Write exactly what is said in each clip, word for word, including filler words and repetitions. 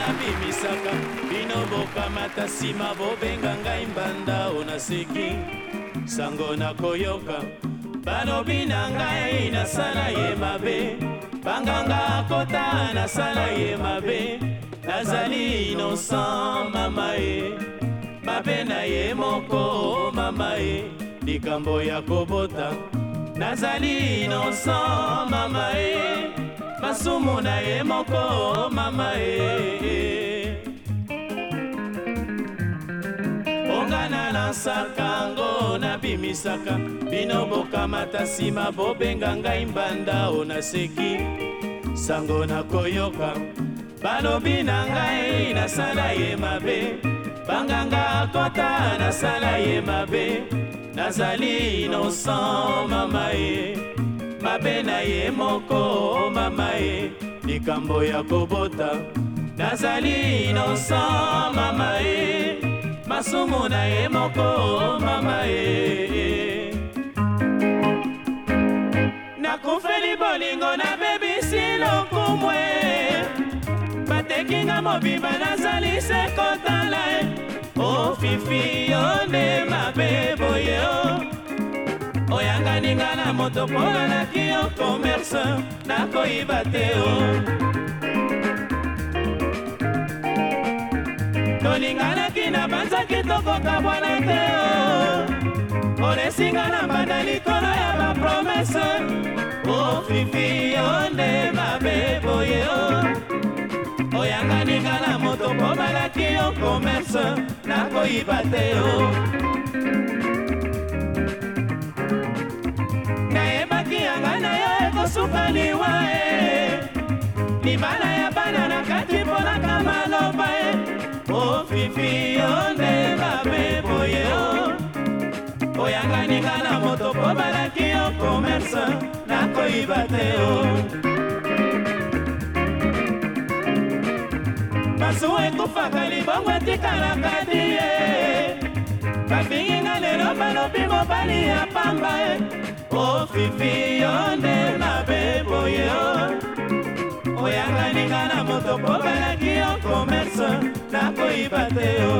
nabimisaka bino bokamata nsima bobenga ngai mbanda o naseki sango nakoyoka balobi na ngai nasala ye mabe banganga akota nasala ye mabe nazali innocent mama ye mabe na ye moko mama ye likambo ya kobota nazali innocent mama ye masumu na ye moko mama ye ongana lansaka ngo nabimisaka bino bokamata nsima bobenga ngai mbanda o naseki sango nakoyoka balobi na ngai nasala ye mabe banganga akota nasala ye mabe nazali innocent mama ye mabe na ye moko mama ye likambo ya kobota nazali innocent mama ye masumu na ye moko mama ye nakufeli bolingo nabebisi lokumwe batekinga mobimba nazali se kotala o fifi yo nde mabe boye o oyanganinga na moto mpo nalaki yo commerce nakoyiba te o tolinganaki na banzaki tokokabwana te o olesinga na mbanda likolo ya bapromese o fifi yo nde mabe boye o oyanganinga na moto mpo balaki yo commerce nakoyiba te o nayebaki yanga na yo ekosuka liwa e libala ya bana na kati mponaka maloba e o fifi yo nde mabe boye o oyanganinga na moto mpo balaki yo commerce nakoyiba te o masu ekufaka libongo etikalaka di ye bafinginga lelo balobi mobali ya pamba e o fifi yo nde mabe boye o oyanganinga na moto mpo balaki yo commerce nakoyiba te o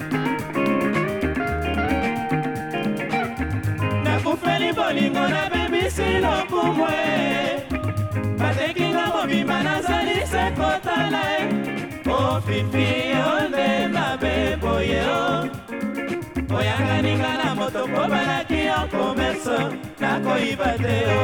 nakufeli bolingo nabebisi lokumwe batekinga mobimba nazali se kotala e o fifi yo nde mabe boye o oyanganinga na moto mpo balaki yo commerce nakoyiba te o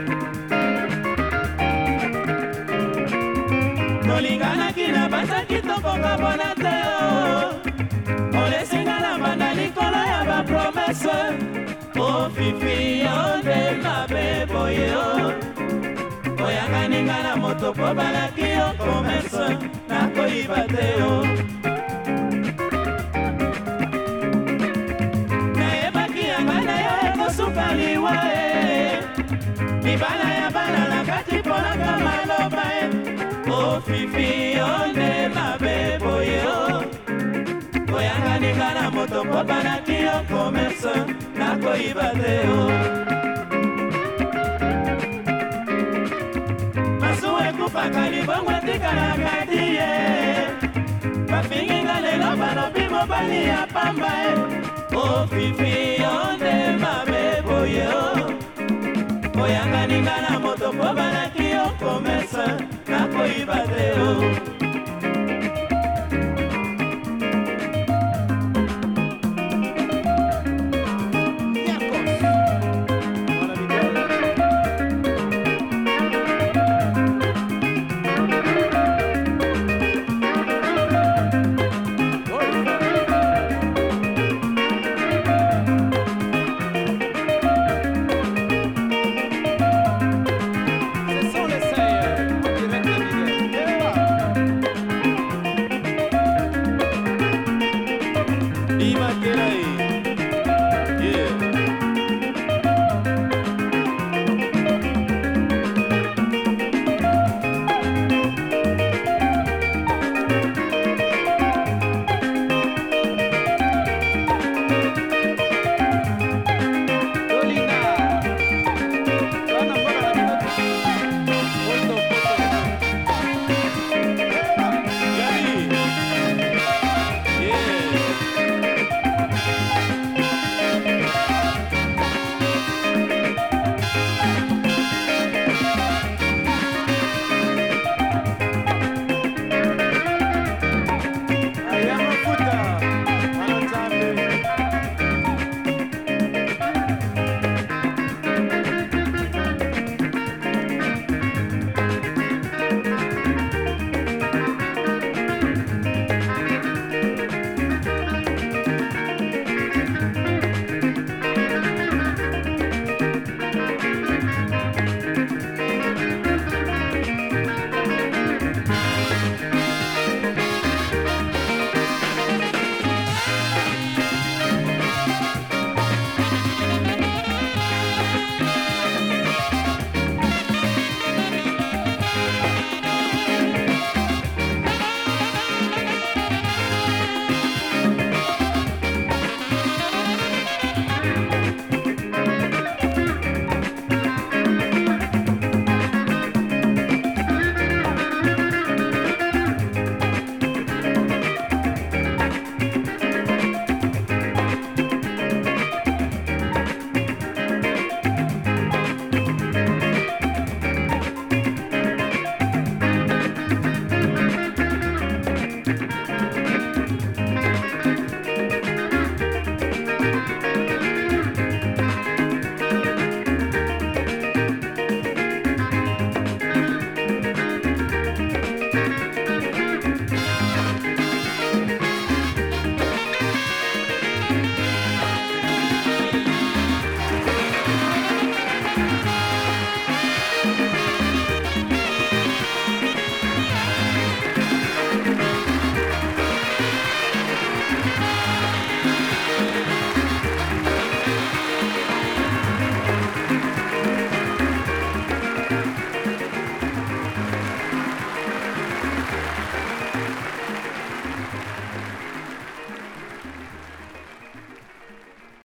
tolinganaki na banzaki tokokabona te o olesinga na mbanda likolo ya bapromese o fifi yo nde mabe boye o oyanganinga na moto mpo balaki yo commerce nakoyiba te o nayebaki yanga na yo ekosuka liwa e libala ya bana na kati mponaka maloba e o fifi yo nde mabe boye o oyanganinga na moto mpo balaki yo commerce nakoyiba te o masu ekufaka libongo etikalaka di ye bafinginga lelo balobi mobali ya pamba e o fifi yo nde mabe boye o oyanganinga na moto mpo balaki yo commerce